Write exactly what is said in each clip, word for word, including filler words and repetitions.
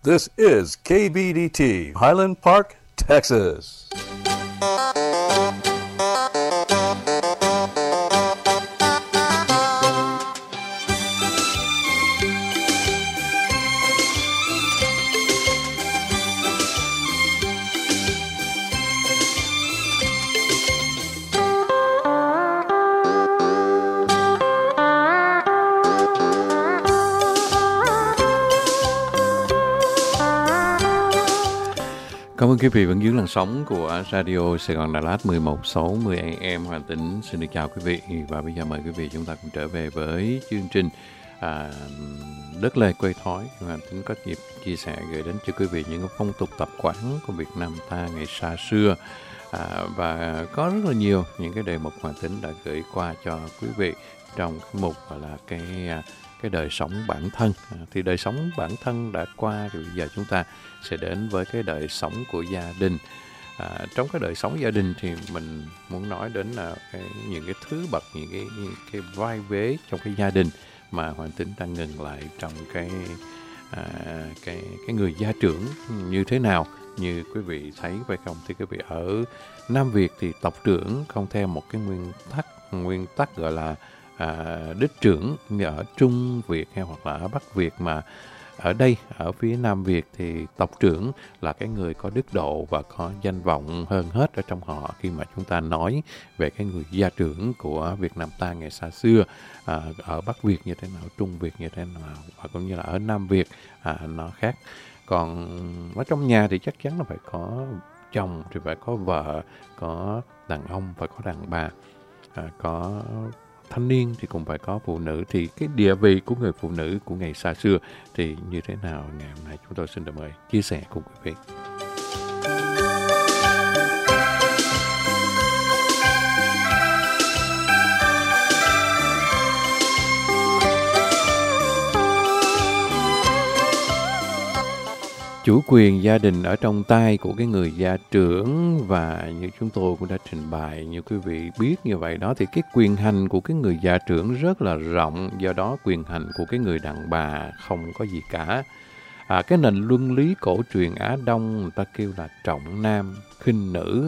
This is K B D T, Highland Park, Texas. Cảm ơn quý vị vẫn giữ làn sóng của Radio Sài Gòn Đà Lạt mười một sáu mươi A M Hoàng Tĩnh. Xin được chào quý vị và bây giờ mời quý vị chúng ta cùng trở về với chương trình à, Đất Lề Quê Thói. Hoàng Tĩnh có dịp chia sẻ gửi đến cho quý vị những phong tục tập quán của Việt Nam ta ngày xa xưa à, và có rất là nhiều những cái đề mục Hoàng Tĩnh đã gửi qua cho quý vị trong cái mục gọi là cái cái đời sống bản thân. À, thì đời sống bản thân đã qua thì bây giờ chúng ta sẽ đến với cái đời sống của gia đình. À, trong cái đời sống gia đình thì mình muốn nói đến là cái, những cái thứ bậc, những cái, những cái vai vế trong cái gia đình mà Hoàng Tĩnh đang ngừng lại trong cái à, cái cái người gia trưởng như thế nào. Như quý vị thấy phải không, thì quý vị ở Nam Việt thì tộc trưởng không theo một cái nguyên tắc nguyên tắc gọi là à, đích trưởng như ở Trung Việt hay hoặc là ở Bắc Việt, mà ở đây, ở phía Nam Việt thì tộc trưởng là cái người có đức độ và có danh vọng hơn hết ở trong họ khi mà chúng ta nói về cái người gia trưởng của Việt Nam ta ngày xa xưa. À, ở Bắc Việt như thế nào, Trung Việt như thế nào và cũng như là ở Nam Việt à, nó khác. Còn ở trong nhà thì chắc chắn là phải có chồng thì phải có vợ, có đàn ông phải có đàn bà, à, có thanh niên thì cũng phải có phụ nữ. Thì cái địa vị của người phụ nữ của ngày xa xưa thì như thế nào, ngày hôm nay chúng tôi xin được mời chia sẻ cùng quý vị. Chủ quyền gia đình ở trong tay của cái người gia trưởng, và như chúng tôi cũng đã trình bày, như quý vị biết như vậy đó, thì cái quyền hành của cái người gia trưởng rất là rộng, do đó quyền hành của cái người đàn bà không có gì cả. À, cái nền luân lý cổ truyền Á Đông người ta kêu là trọng nam, khinh nữ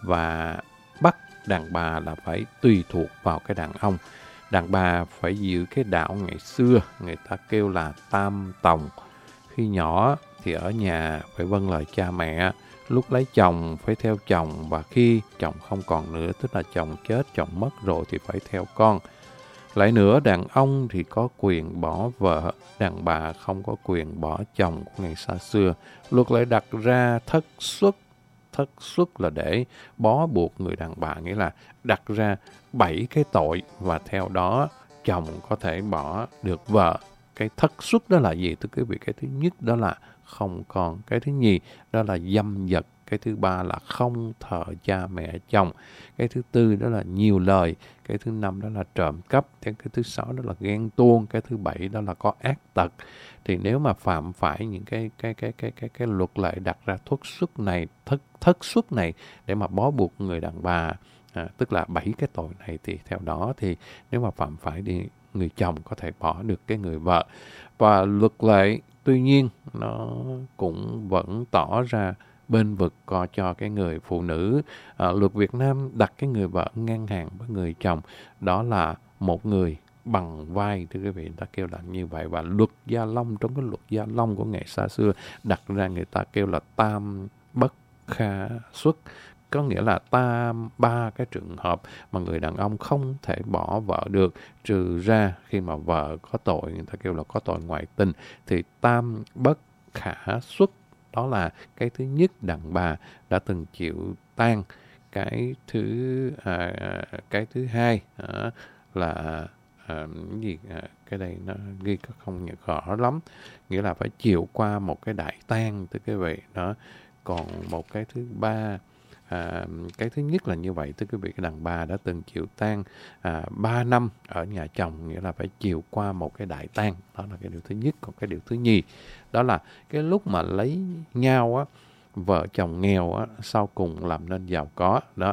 và bắt đàn bà là phải tùy thuộc vào cái đàn ông. Đàn bà phải giữ cái đạo ngày xưa, người ta kêu là tam tòng. Khi nhỏ thì ở nhà phải vâng lời cha mẹ, lúc lấy chồng phải theo chồng, và khi chồng không còn nữa, tức là chồng chết, chồng mất rồi thì phải theo con. Lại nữa, đàn ông thì có quyền bỏ vợ, đàn bà không có quyền bỏ chồng của ngày xa xưa. Luật lại đặt ra thất xuất. Thất xuất là để bó buộc người đàn bà, nghĩa là đặt ra bảy cái tội và theo đó chồng có thể bỏ được vợ. Cái thất xuất đó là gì? Thưa quý vị, cái thứ nhất đó là không còn, cái thứ nhì đó là dâm dật, cái thứ ba là không thờ cha mẹ chồng, cái thứ tư đó là nhiều lời, cái thứ năm đó là trộm cắp, cái thứ sáu đó là ghen tuông, cái thứ bảy đó là có ác tật. Thì nếu mà phạm phải những cái cái cái cái cái cái luật lệ đặt ra thất xuất này, thất thất xuất này để mà bó buộc người đàn bà, à, tức là bảy cái tội này, thì theo đó thì nếu mà phạm phải thì người chồng có thể bỏ được cái người vợ. Và luật lệ tuy nhiên nó cũng vẫn tỏ ra bên vực co cho cái người phụ nữ. À, luật Việt Nam đặt cái người vợ ngang hàng với người chồng, đó là một người bằng vai, thưa quý vị, người ta kêu là như vậy. Và luật Gia Long, trong cái luật Gia Long của ngày xa xưa đặt ra người ta kêu là tam bất khả xuất, có nghĩa là tam ba cái trường hợp mà người đàn ông không thể bỏ vợ được, trừ ra khi mà vợ có tội, người ta kêu là có tội ngoại tình, thì tam bất khả xuất đó là cái thứ nhất, đàn bà đã từng chịu tang. Cái thứ à, cái thứ hai à, là à, cái gì à, cái đây nó ghi không rõ lắm, nghĩa là phải chịu qua một cái đại tang, thưa quý vị đó. Còn một cái thứ ba, À, cái thứ nhất là như vậy, tức quý vị, cái đàn bà đã từng chịu tang à, ba năm ở nhà chồng, nghĩa là phải chịu qua một cái đại tang, đó là cái điều thứ nhất. Còn cái điều thứ nhì đó là cái lúc mà lấy nhau á, vợ chồng nghèo á, sau cùng làm nên giàu có đó.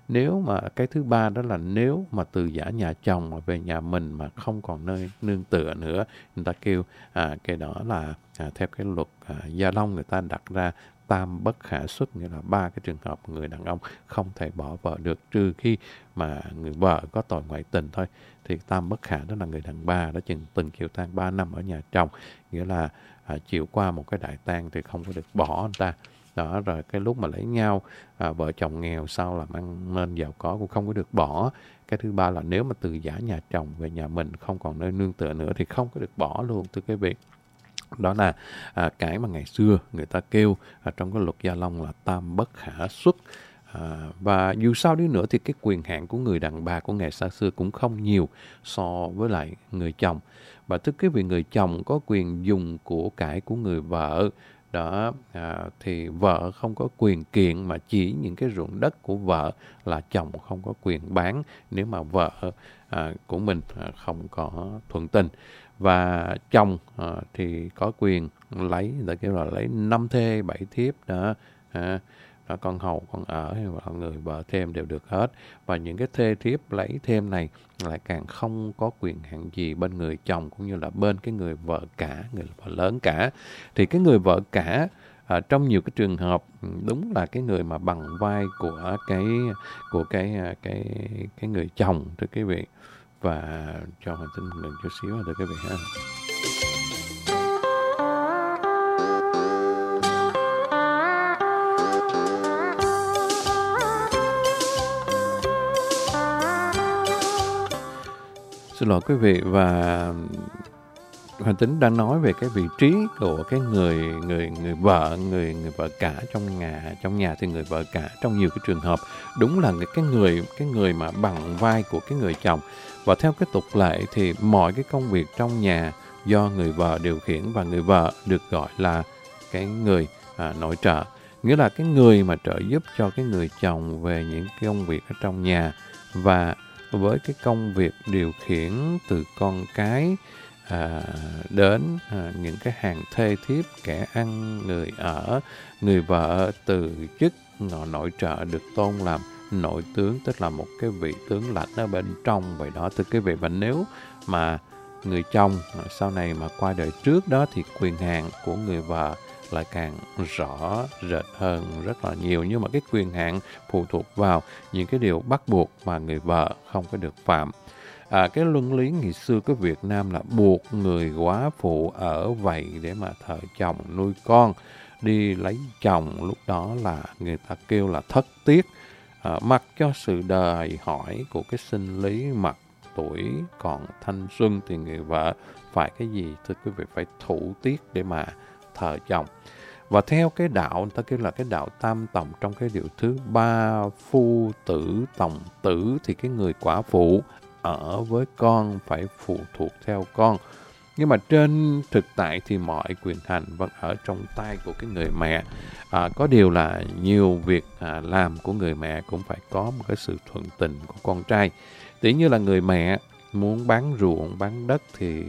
Nếu mà cái thứ ba đó là nếu mà từ giả nhà chồng mà về nhà mình mà không còn nơi nương tựa nữa, người ta kêu à, cái đó là à, theo cái luật à, Gia Long người ta đặt ra tam bất khả xuất, nghĩa là ba cái trường hợp người đàn ông không thể bỏ vợ được, trừ khi mà người vợ có tội ngoại tình thôi. Thì tam bất khả đó là người đàn bà đó chừng từng chịu tang ba năm ở nhà chồng, nghĩa là à, chịu qua một cái đại tang thì không có được bỏ anh ta. Đó, rồi cái lúc mà lấy nhau, à, vợ chồng nghèo sau làm ăn nên giàu có cũng không có được bỏ. Cái thứ ba là nếu mà từ giả nhà chồng về nhà mình không còn nơi nương tựa nữa thì không có được bỏ luôn, thưa quý vị. Đó là à, cái mà ngày xưa người ta kêu à, trong cái luật Gia Long là tam bất khả xuất. À, và dù sao đi nữa thì cái quyền hạn của người đàn bà của ngày xa xưa cũng không nhiều so với lại người chồng. Và tức cái vị người chồng có quyền dùng của cải của người vợ. Đó, à, thì vợ không có quyền kiện, mà chỉ những cái ruộng đất của vợ là chồng không có quyền bán nếu mà vợ à, của mình à, không có thuận tình. Và chồng à, thì có quyền lấy, người ta kêu là lấy năm thê bảy thiếp đó, à, đó, con hầu con ở hay là người vợ thêm đều được hết. Và những cái thê thiếp lấy thêm này lại càng không có quyền hạn gì bên người chồng cũng như là bên cái người vợ cả, người vợ lớn cả. Thì cái người vợ cả à, trong nhiều cái trường hợp đúng là cái người mà bằng vai của cái của cái cái cái người chồng, thưa quý vị. Và cho Hoàng Tính một chút xíu thưa quý vị ha. Xin lỗi quý vị, và Hoàng Tính đang nói về cái vị trí của cái người người người vợ, người người vợ cả trong nhà, trong nhà thì người vợ cả trong nhiều cái trường hợp đúng là cái người cái người mà bằng vai của cái người chồng. Và theo cái tục lệ thì mọi cái công việc trong nhà do người vợ điều khiển, và người vợ được gọi là cái người à, nội trợ, nghĩa là cái người mà trợ giúp cho cái người chồng về những cái công việc ở trong nhà. Và với cái công việc điều khiển từ con cái à, đến à, những cái hàng thê thiếp, kẻ ăn, người ở, người vợ từ chức nội trợ được tôn làm nội tướng, tức là một cái vị tướng lãnh ở bên trong vậy đó, thưa quý vị. Và nếu mà người chồng sau này mà qua đời trước đó thì quyền hạn của người vợ lại càng rõ rệt hơn rất là nhiều. Nhưng mà cái quyền hạn phụ thuộc vào những cái điều bắt buộc mà người vợ không có được phạm. À, cái luân lý ngày xưa của Việt Nam là buộc người góa phụ ở vậy để mà thờ chồng nuôi con. Đi lấy chồng lúc đó là người ta kêu là thất tiết. À, mặc cho sự đòi hỏi của cái sinh lý, mặc tuổi còn thanh xuân thì người vợ phải cái gì? Thưa quý vị, phải thủ tiết để mà thờ chồng. Và theo cái đạo, người ta kêu là cái đạo tam tòng, trong cái điều thứ ba phu tử tòng tử, thì cái người quả phụ ở với con phải phụ thuộc theo con. Nhưng mà trên thực tại thì mọi quyền hành vẫn ở trong tay của cái người mẹ. À, có điều là nhiều việc à, làm của người mẹ cũng phải có một cái sự thuận tình của con trai. Tỉ như là người mẹ muốn bán ruộng, bán đất thì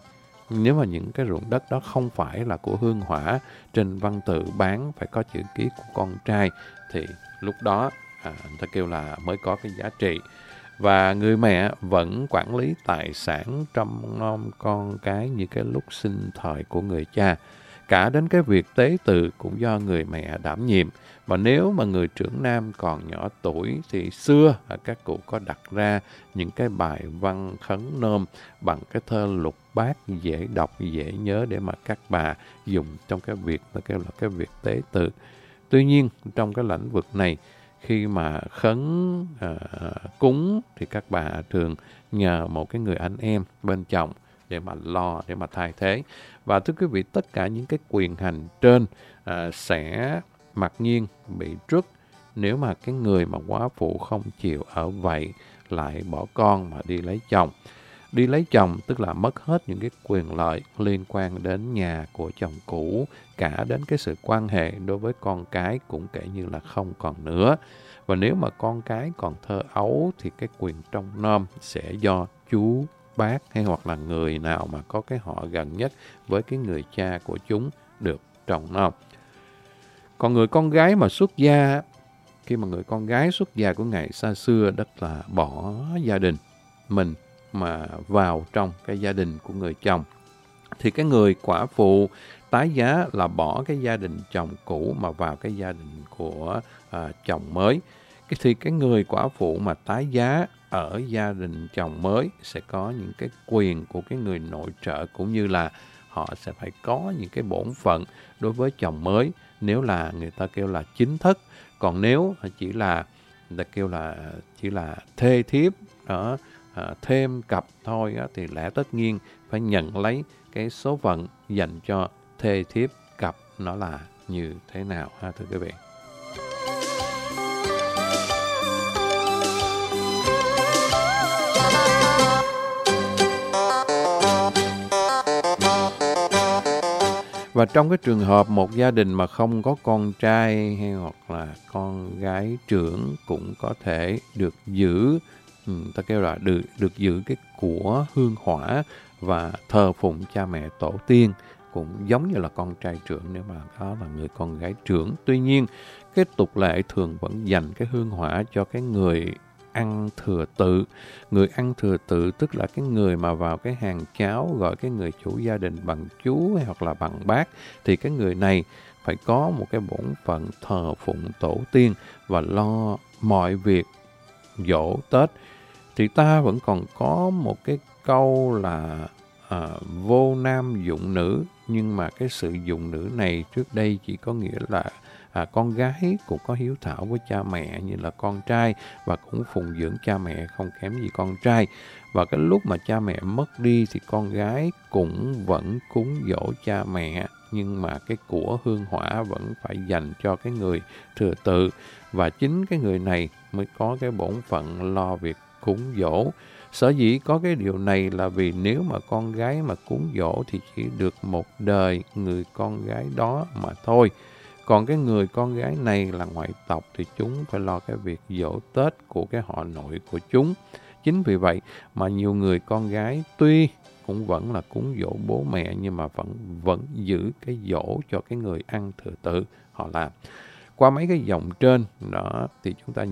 nếu mà những cái ruộng đất đó không phải là của hương hỏa, trên văn tự bán phải có chữ ký của con trai, thì lúc đó à, người ta kêu là mới có cái giá trị. Và người mẹ vẫn quản lý tài sản trông nom con cái như cái lúc sinh thời của người cha. Cả đến cái việc tế tự cũng do người mẹ đảm nhiệm. Và nếu mà người trưởng nam còn nhỏ tuổi thì xưa các cụ có đặt ra những cái bài văn khấn nôm bằng cái thơ lục bát dễ đọc, dễ nhớ để mà các bà dùng trong cái việc là kêu là cái việc tế tự. Tuy nhiên trong cái lĩnh vực này, khi mà khấn uh, cúng thì các bà thường nhờ một cái người anh em bên chồng để mà lo, để mà thay thế. Và thưa quý vị, tất cả những cái quyền hành trên uh, sẽ mặc nhiên bị trút nếu mà cái người mà góa phụ không chịu ở vậy, lại bỏ con mà đi lấy chồng. Đi lấy chồng tức là mất hết những cái quyền lợi liên quan đến nhà của chồng cũ, cả đến cái sự quan hệ đối với con cái cũng kể như là không còn nữa. Và nếu mà con cái còn thơ ấu thì cái quyền trông nom sẽ do chú, bác hay hoặc là người nào mà có cái họ gần nhất với cái người cha của chúng được trông nom. Còn người con gái mà xuất gia khi mà người con gái xuất gia của Ngài xa xưa đất là bỏ gia đình mình mà vào trong cái gia đình của người chồng, thì cái người quả phụ tái giá là bỏ cái gia đình chồng cũ mà vào cái gia đình của à, chồng mới. Cái thì cái người quả phụ mà tái giá ở gia đình chồng mới sẽ có những cái quyền của cái người nội trợ, cũng như là họ sẽ phải có những cái bổn phận đối với chồng mới, nếu là người ta kêu là chính thức. Còn nếu chỉ là người ta kêu là chỉ là thê thiếp đó, à, thêm cặp thôi á, thì lẽ tất nhiên phải nhận lấy cái số phận dành cho thê thiếp cặp nó là như thế nào ha thưa quý vị. Và trong cái trường hợp một gia đình mà không có con trai hay hoặc là con gái trưởng cũng có thể được giữ, ừ, ta kêu là được, được giữ cái của hương hỏa và thờ phụng cha mẹ tổ tiên, cũng giống như là con trai trưởng nếu mà đó là người con gái trưởng. Tuy nhiên, cái tục lệ thường vẫn dành cái hương hỏa cho cái người ăn thừa tự. Người ăn thừa tự tức là cái người mà vào cái hàng cháo gọi cái người chủ gia đình bằng chú hay hoặc là bằng bác, thì cái người này phải có một cái bổn phận thờ phụng tổ tiên và lo mọi việc giỗ Tết. Thì ta vẫn còn có một cái câu là à, vô nam dụng nữ, nhưng mà cái sự dụng nữ này trước đây chỉ có nghĩa là À, con gái cũng có hiếu thảo với cha mẹ như là con trai và cũng phụng dưỡng cha mẹ không kém gì con trai. Và cái lúc mà cha mẹ mất đi thì con gái cũng vẫn cúng dỗ cha mẹ, nhưng mà cái của hương hỏa vẫn phải dành cho cái người thừa tự. Và chính cái người này mới có cái bổn phận lo việc cúng dỗ. Sở dĩ có cái điều này là vì nếu mà con gái mà cúng dỗ thì chỉ được một đời người con gái đó mà thôi. Còn cái người con gái này là ngoại tộc thì chúng phải lo cái việc giỗ Tết của cái họ nội của chúng. Chính vì vậy mà nhiều người con gái tuy cũng vẫn là cúng dỗ bố mẹ nhưng mà vẫn vẫn giữ cái giỗ cho cái người ăn thừa tự họ làm. Qua mấy cái dòng trên đó thì chúng ta